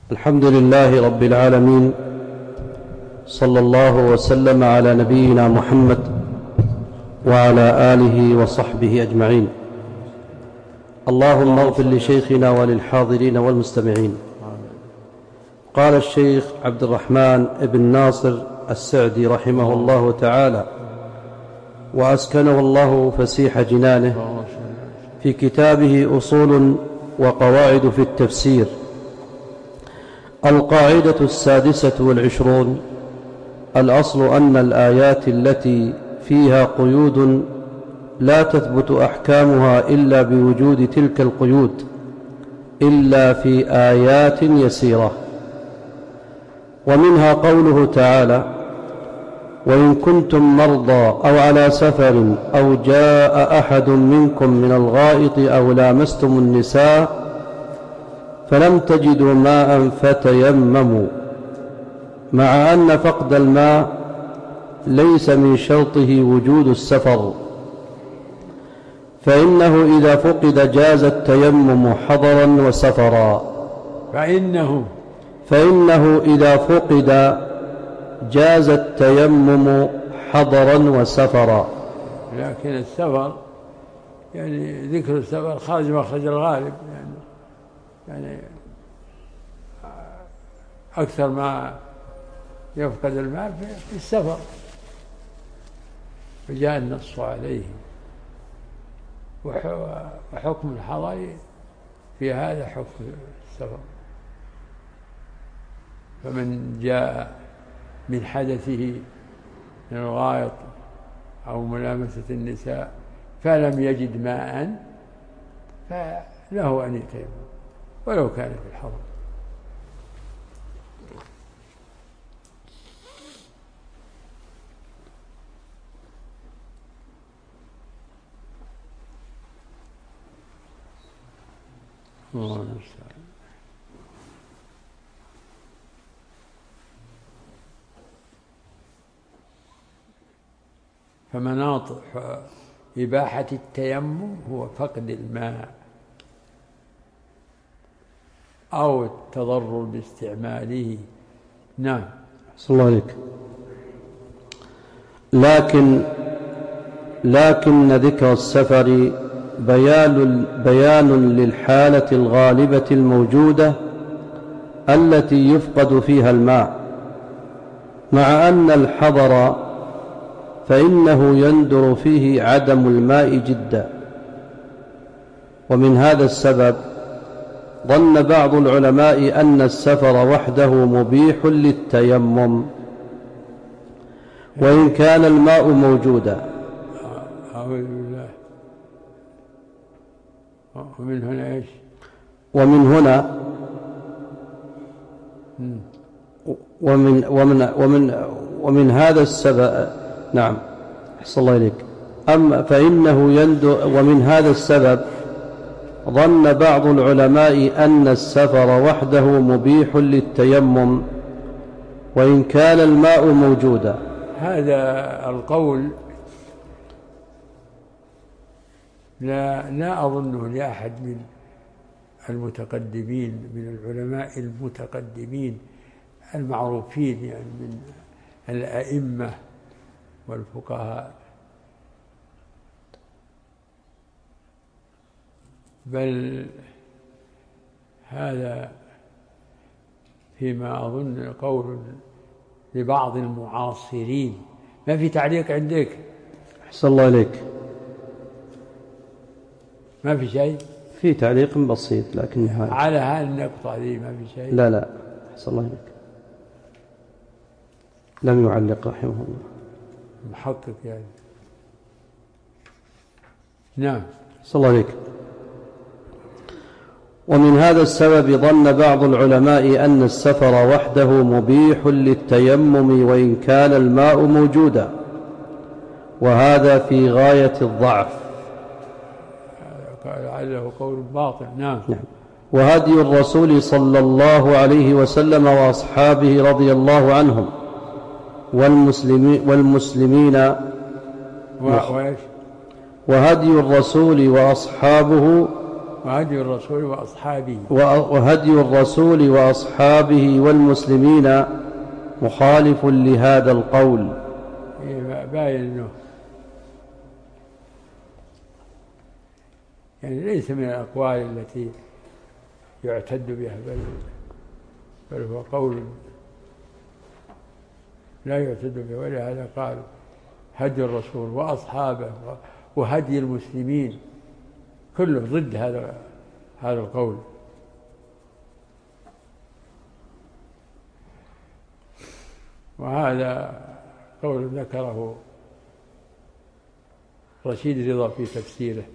الحمد لله رب العالمين، صلى الله وسلم على نبينا محمد وعلى آله وصحبه أجمعين. اللهم اغفر لشيخنا وللحاضرين والمستمعين. قال الشيخ عبد الرحمن بن ناصر السعدي رحمه الله تعالى وأسكنه الله فسيح جنانه في كتابه أصول وقواعد في التفسير: القاعدة 26: الأصل أن الآيات التي فيها قيود لا تثبت أحكامها إلا بوجود تلك القيود إلا في آيات يسيرة. ومنها قوله تعالى: وإن كنتم مرضى أو على سفر أو جاء أحد منكم من الغائط أو لامستم النساء فلم تجدوا ماء فتيمموا، مع أن فقد الماء ليس من شرطه وجود السفر، فإنه إذا فقد جاز التيمم حضرا وسفرا. فإنه إذا فقد جاز التيمم حضرا وسفرا. لكن السفر يعني ذكر السفر خارج مخرج الغالب، يعني أكثر ما يفقد الماء في السفر، فجاء النص عليه. وحكم الحضر في هذا حكم السفر. فمن جاء من حدثه من الغائط أو ملامسة النساء فلم يجد ماء فله أن يتيمم ولو كان في الحضر. الله المستعان. فمناط إباحة التيمم هو فقد الماء أو التضرر باستعماله. نعم. صلى الله عليك. لكن ذكر السفر بيان للحالة الغالبة الموجودة التي يفقد فيها الماء، مع أن الحضر فإنه يندر فيه عدم الماء جدا. ومن هذا السبب ظن بعض العلماء أن السفر وحده مبيح للتيمم وإن كان الماء موجودا. أعوذ بالله. ومن هنا إيش؟ ومن هذا السبب. نعم، أحسن الله إليك. ومن هذا السبب ظن بعض العلماء أن السفر وحده مبيح للتيمم وإن كان الماء موجودا. هذا القول لا أظنه لأحد من المتقدمين، من العلماء المتقدمين المعروفين، يعني من الأئمة والفقهاء، بل هذا فيما أظن قول لبعض المعاصرين. ما في تعليق عندك؟ أحسن الله إليك. ما في شيء؟ في تعليق بسيط لكن على هالنقطة هذه ما في شيء؟ لا أحسن الله إليك، لم يعلق رحمه الله. محقق يعني. نعم. أحسن الله إليك. ومن هذا السبب ظن بعض العلماء أن السفر وحده مبيح للتيمم وإن كان الماء موجودا، وهذا في غاية الضعف. لعله قول باطل. نعم. وهدي الرسول صلى الله عليه وسلم وأصحابه رضي الله عنهم والمسلمين وإيش؟ وهدي الرسول وأصحابه وهدي الرسول وأصحابه وهدي الرسول وأصحابه والمسلمين مخالف لهذا القول. باين أنه يعني ليس من الأقوال التي يعتد بها، بل هو قول لا يعتد به، ولهذا قال هدي الرسول وأصحابه وهدي المسلمين، كله ضد هذا القول. وهذا قول ذكره رشيد رضا في تفسيره.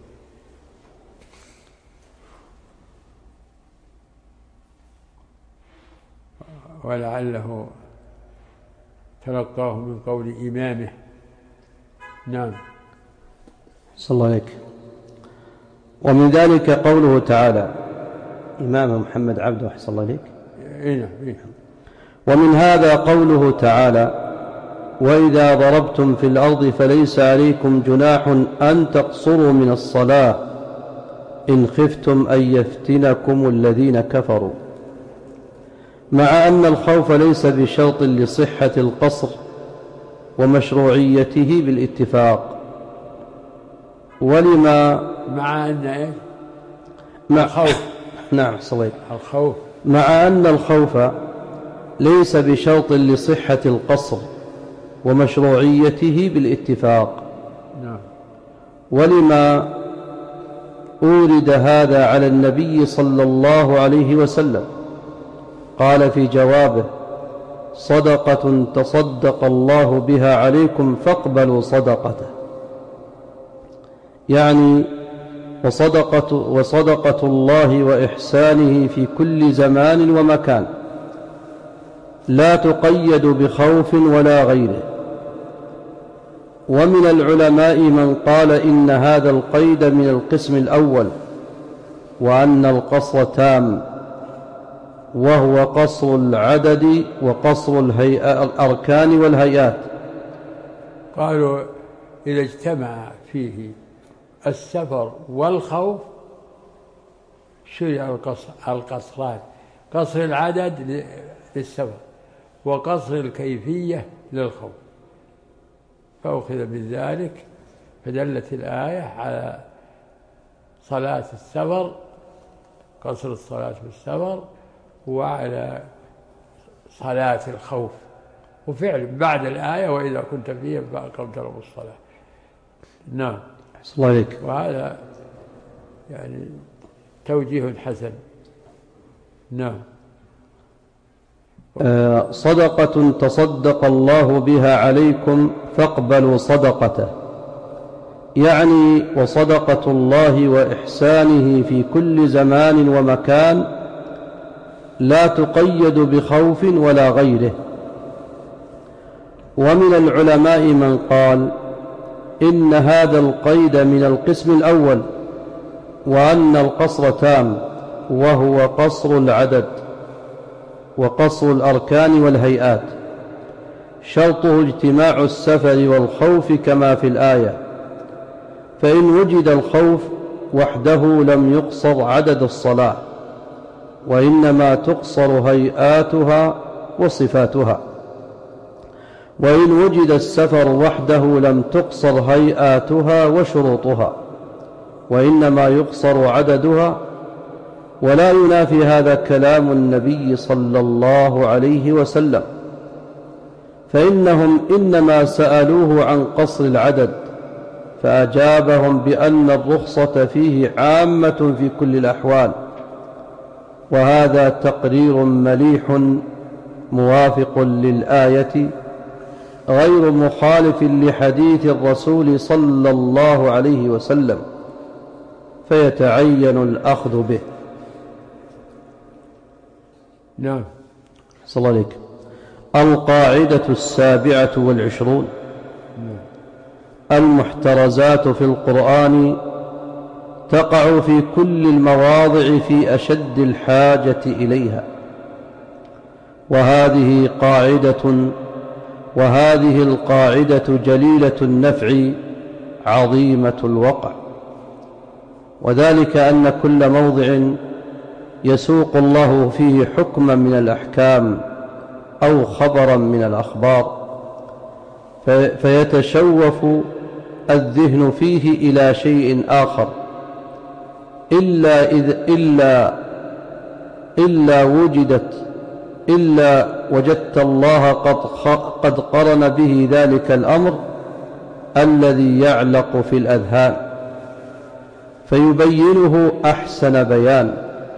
ولعله تلقاه من قول إمامه. نعم. صلى الله عليك. ومن ذلك قوله تعالى، إمام محمد عبده أحسن الله عليك. نعم. ومن هذا قوله تعالى: وإذا ضربتم في الأرض فليس عليكم جناح أن تقصروا من الصلاة إن خفتم أن يفتنكم الذين كفروا، مع أن الخوف ليس بشرط لصحة القصر ومشروعيته بالاتفاق. ولما مع أن إيه؟ الخوف نعم صليت الخوف مع أن الخوف ليس بشرط لصحة القصر ومشروعيته بالاتفاق. نعم. ولما أورد هذا على النبي صلى الله عليه وسلم قال في جوابه: صدقة تصدق الله بها عليكم فاقبلوا صدقته، يعني وصدقة الله وإحسانه في كل زمان ومكان، لا تقيد بخوف ولا غيره. ومن العلماء من قال إن هذا القيد من القسم الأول، وأن القصر تام، وهو قصر العدد وقصر الأركان والهيئات. قالوا إذا اجتمع فيه السفر والخوف شرع القصران: قصر العدد للسفر وقصر الكيفية للخوف، فأخذ من ذلك، فدلت الآية على صلاة السفر، قصر الصلاة في السفر، وعلى صلاة الخوف. وفعلا بعد الآية: وإذا كنت فيهم فأقمت لهم الصلاة. نعم. الله عليك. وهذا يعني توجيه حسن. نعم. صدقة تصدق الله بها عليكم فاقبلوا صدقته، يعني وصدقة الله وإحسانه في كل زمان ومكان، لا تقيد بخوف ولا غيره. ومن العلماء من قال إن هذا القيد من القسم الأول، وأن القصر تام، وهو قصر العدد وقصر الأركان والهيئات، شرطه اجتماع السفر والخوف كما في الآية. فإن وجد الخوف وحده لم يقصر عدد الصلاة، وإنما تقصر هيئاتها وصفاتها. وإن وجد السفر وحده لم تقصر هيئاتها وشروطها، وإنما يقصر عددها. ولا ينافي هذا كلام النبي صلى الله عليه وسلم، فإنهم إنما سألوه عن قصر العدد، فأجابهم بأن الرخصة فيه عامة في كل الأحوال. وهذا تقرير مليح موافق للآية، غير مخالف لحديث الرسول صلى الله عليه وسلم، فيتعين الأخذ به. نعم. صلى الله عليك. القاعدة 27: المحترزات في القرآن تقع في كل المواضع في أشد الحاجة إليها، وهذه القاعدة جليلة النفع عظيمة الوقع. وذلك أن كل موضع يسوق الله فيه حكما من الأحكام أو خبرا من الأخبار فيتشوف الذهن فيه إلى شيء آخر إلا وجدت الله قد قرن به ذلك الأمر الذي يعلق في الأذهان فيبينه أحسن بيان.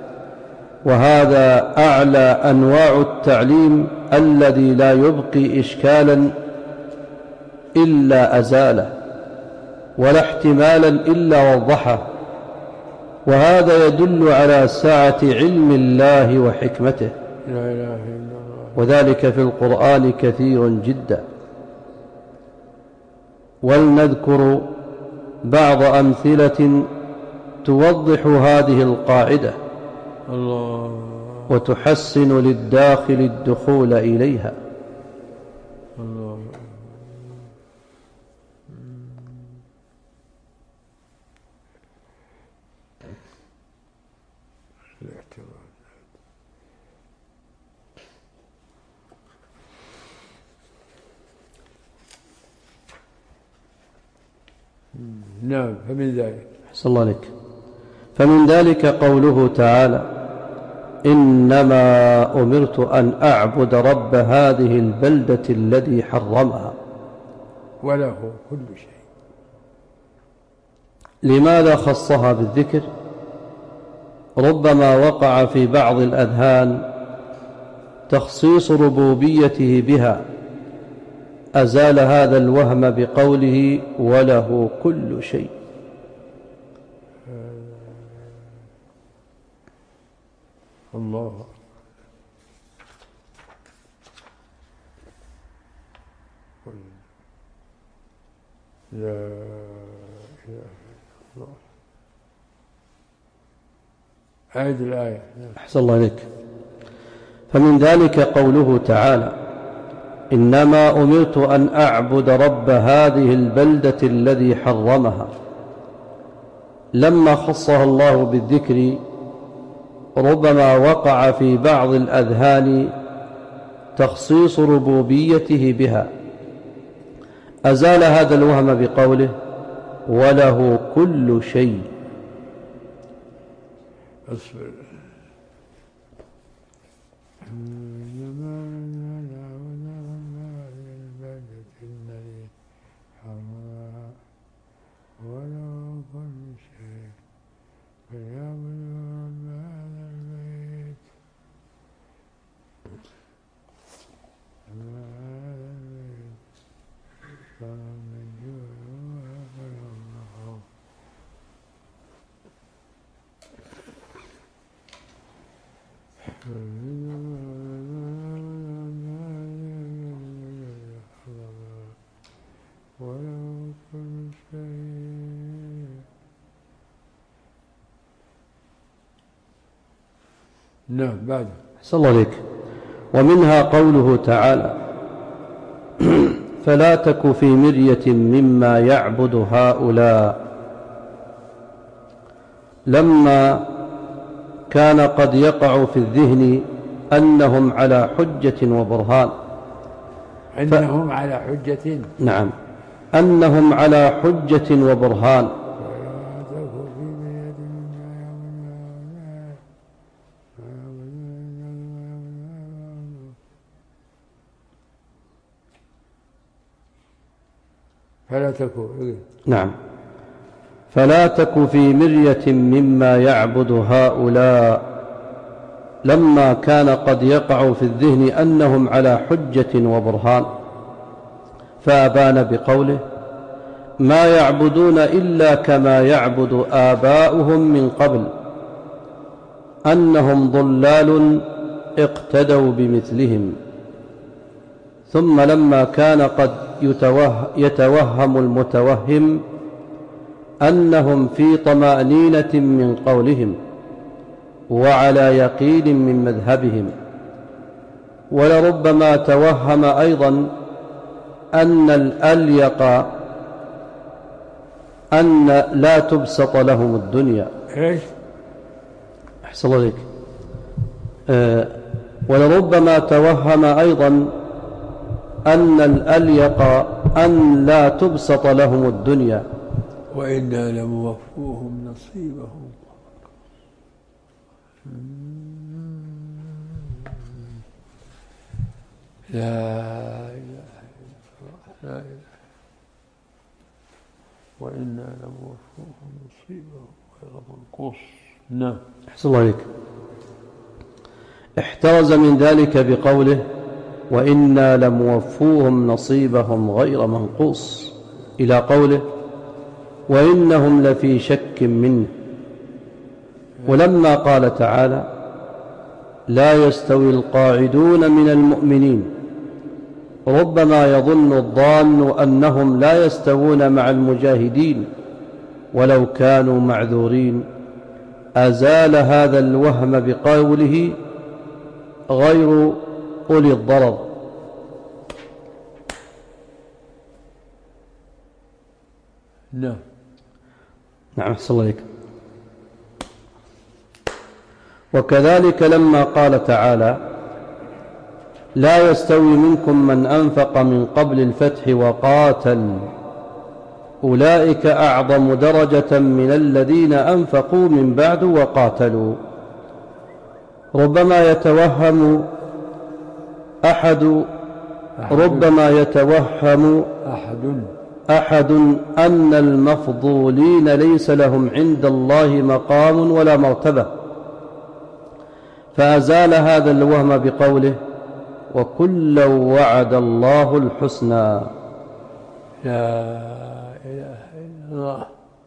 وهذا أعلى أنواع التعليم الذي لا يبقي إشكالا إلا أزاله ولا احتمالا إلا وضحه. وهذا يدل على سعة علم الله وحكمته، لا إله إلا الله. وذلك في القرآن كثير جدا. ولنذكر بعض أمثلة توضح هذه القاعدة الله وتحسن للداخل الدخول إليها. الله نعم. فمن ذلك أحسن الله عليك. فمن ذلك قوله تعالى: إنما أمرت أن أعبد رب هذه البلدة الذي حرمها وله كل شيء. لماذا خصها بالذكر؟ ربما وقع في بعض الأذهان تخصيص ربوبيته بها، أزال هذا الوهم بقوله وله كل شيء. الله لا إله إلا الله. أعد الآية. أحسن الله عليك. فمن ذلك قوله تعالى: إنما أمرت أن أعبد رب هذه البلدة الذي حرمها. لما خصها الله بالذكر ربما وقع في بعض الأذهان تخصيص ربوبيته بها، أزال هذا الوهم بقوله وله كل شيء. أصبر. نعم. بعد. أحسن الله عليك. ومنها قوله تعالى: فلا تك في مرية مما يعبد هؤلاء. لما كان قد يقع في الذهن أنهم على حجة وبرهان، أنهم على حجة، نعم، أنهم على حجة وبرهان، فلا تكن، نعم، فلا تك في مرية مما يعبد هؤلاء. لما كان قد يقع في الذهن أنهم على حجة وبرهان، فأبان بقوله: ما يعبدون إلا كما يعبد آباؤهم من قبل، أنهم ضلال اقتدوا بمثلهم. ثم لما كان قد يتوهم المتوهم أنهم في طمأنينة من قولهم وعلى يقين من مذهبهم، ولربما توهم أيضا أن الأليق أن لا تبسط لهم الدنيا. إيش؟ أحسن الله عليك. ولربما توهم أيضا أن الأليق أن لا تبسط لهم الدنيا. وإنا لموفوهم نصيبهم. لا إله إلا الله، لا إله، وإنا لموفوهم نصيبهم غير منقوص. نعم. أحسن الله عليك. احترز من ذلك بقوله وإنا لموفوهم نصيبهم غير منقوص إلى قوله وإنهم لفي شك منه. ولما قال تعالى لا يستوي القاعدون من المؤمنين ربما يظن الظان أنهم لا يستوون مع المجاهدين ولو كانوا معذورين، أزال هذا الوهم بقوله غير أولي الضرر. نعم. نعم أحسن الله عليك. وكذلك لما قال تعالى لا يستوي منكم من أنفق من قبل الفتح وقاتل أولئك أعظم درجة من الذين أنفقوا من بعد وقاتلوا. ربما يتوهم أحد أن المفضولين ليس لهم عند الله مقام ولا مرتبة، فأزال هذا الوهم بقوله وكلا وعد الله الحسنى. لا إله إلا الله.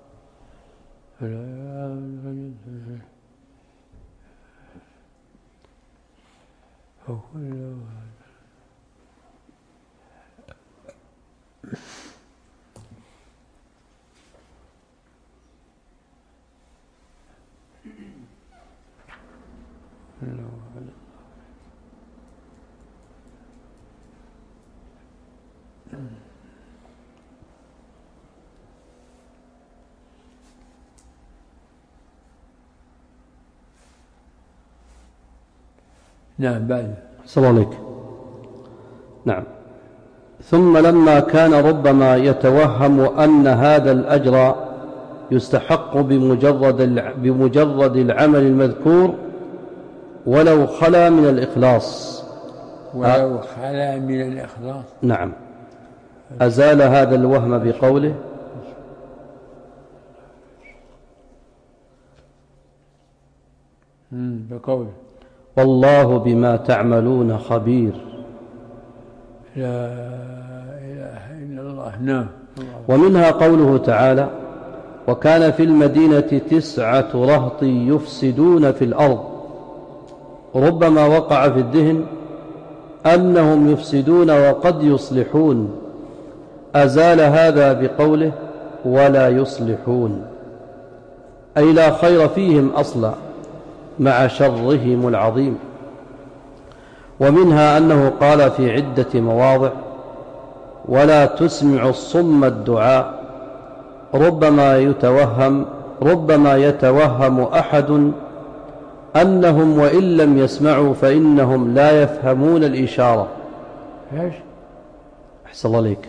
نعم. بعد صلى الله عليك. نعم. ثم لما كان ربما يتوهم أن هذا الأجر يستحق بمجرد العمل المذكور ولو خلا من الإخلاص. نعم. أزال هذا الوهم بقوله والله بما تعملون خبير. لا إله إلا الله. نعم. ومنها قوله تعالى وكان في المدينة 9 رهط يفسدون في الأرض. ربما وقع في الذهن أنهم يفسدون وقد يصلحون، أزال هذا بقوله ولا يصلحون، أي لا خير فيهم أصلا مع شرهم العظيم. ومنها أنه قال في عدة مواضع ولا تسمع الصم الدعاء. ربما يتوهم أحد أنهم وإن لم يسمعوا فإنهم لا يفهمون الإشارة. إيش؟ أحسن الله عليك.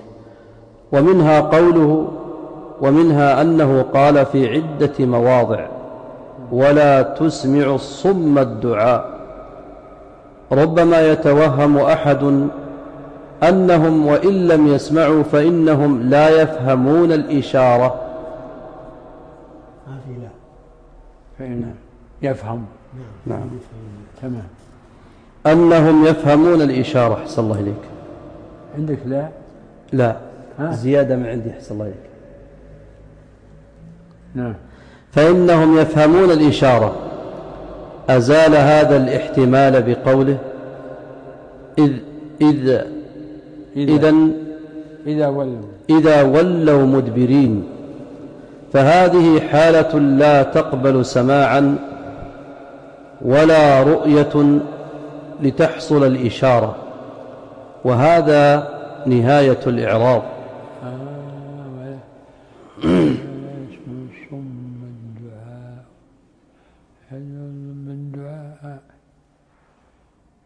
ومنها أنه قال في عدة مواضع ولا تسمع الصم الدعاء. ربما يتوهم أحد أنهم وإن لم يسمعوا فإنهم لا يفهمون الإشارة. فإن يفهم. نعم. تمام. أنهم يفهمون الإشارة. أحسن الله إليك. عندك لا زيادة من عندي. أحسن الله إليك. نعم. فإنهم يفهمون الإشارة. أزال هذا الاحتمال بقوله إذا ولوا مدبرين، فهذه حالة لا تقبل سماعا ولا رؤية لتحصل الإشارة، وهذا نهاية الإعراض.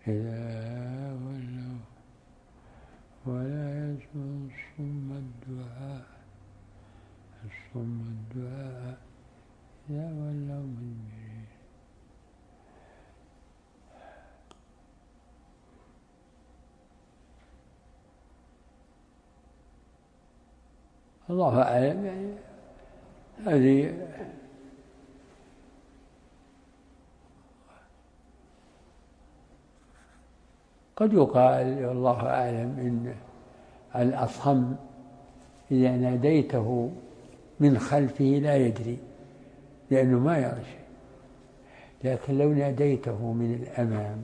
إذا ولوا ولا يسمع الصم الدعاء إذا ولوا مدبرين. الله أعلم، يعني هذه قد يقال والله أعلم إن الأصم إذا ناديته من خلفه لا يدري لأنه ما يرى شيء، لكن لو ناديته من الأمام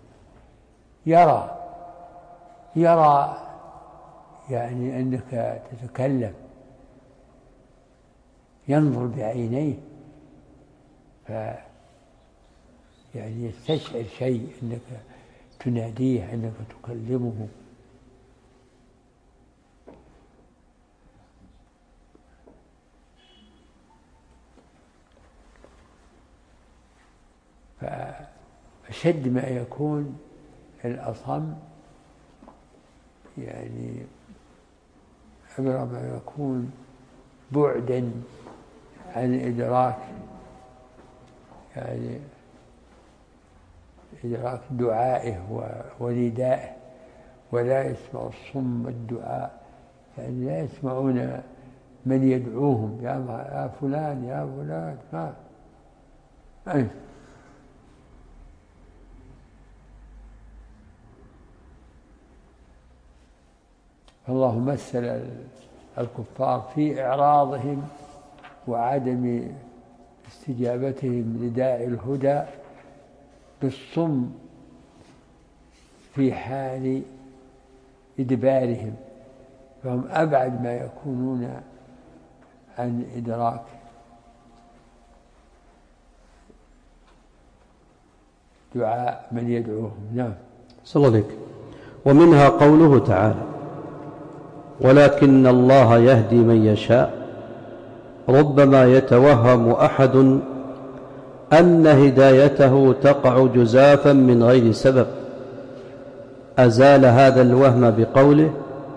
يرى يعني أنك تتكلم، ينظر بعينيه يعني يستشعر شيء أنك تناديه، أنك تكلمه. فأشد ما يكون الأصم، يعني أبرم ما يكون بعدا عن إدراك، يعني إدراك دعائه وندائه، ولا يسمع الصم الدعاء، يعني لا يسمعون من يدعوهم يا فلان يا فلان. أي الله مثل الكفار في إعراضهم وعدم استجابتهم لداعي الهدى بالصم في حال إدبارهم، فهم أبعد ما يكونون عن إدراك دعاء من يدعوهم. نعم. صلى الله عليك. ومنها قوله تعالى: ولكن الله يهدي من يشاء. ربما يتوهم أحد أن هدايته تقع جزافا من غير سبب، أزال هذا الوهم بقوله: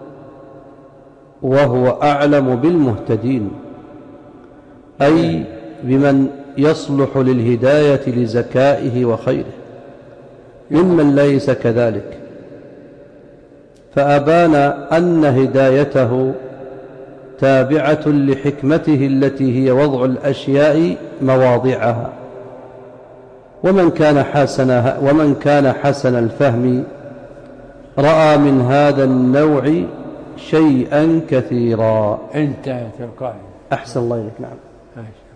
وهو أعلم بالمهتدين، أي بمن يصلح للهداية لزكائه وخيره ممن ليس كذلك، فأبان أن هدايته تابعة لحكمته التي هي وضع الأشياء مواضعها. ومن كان حسن الفهم رأى من هذا النوع شيئا كثيرا. انتهت القاعدة. أحسن الله إليك. نعم.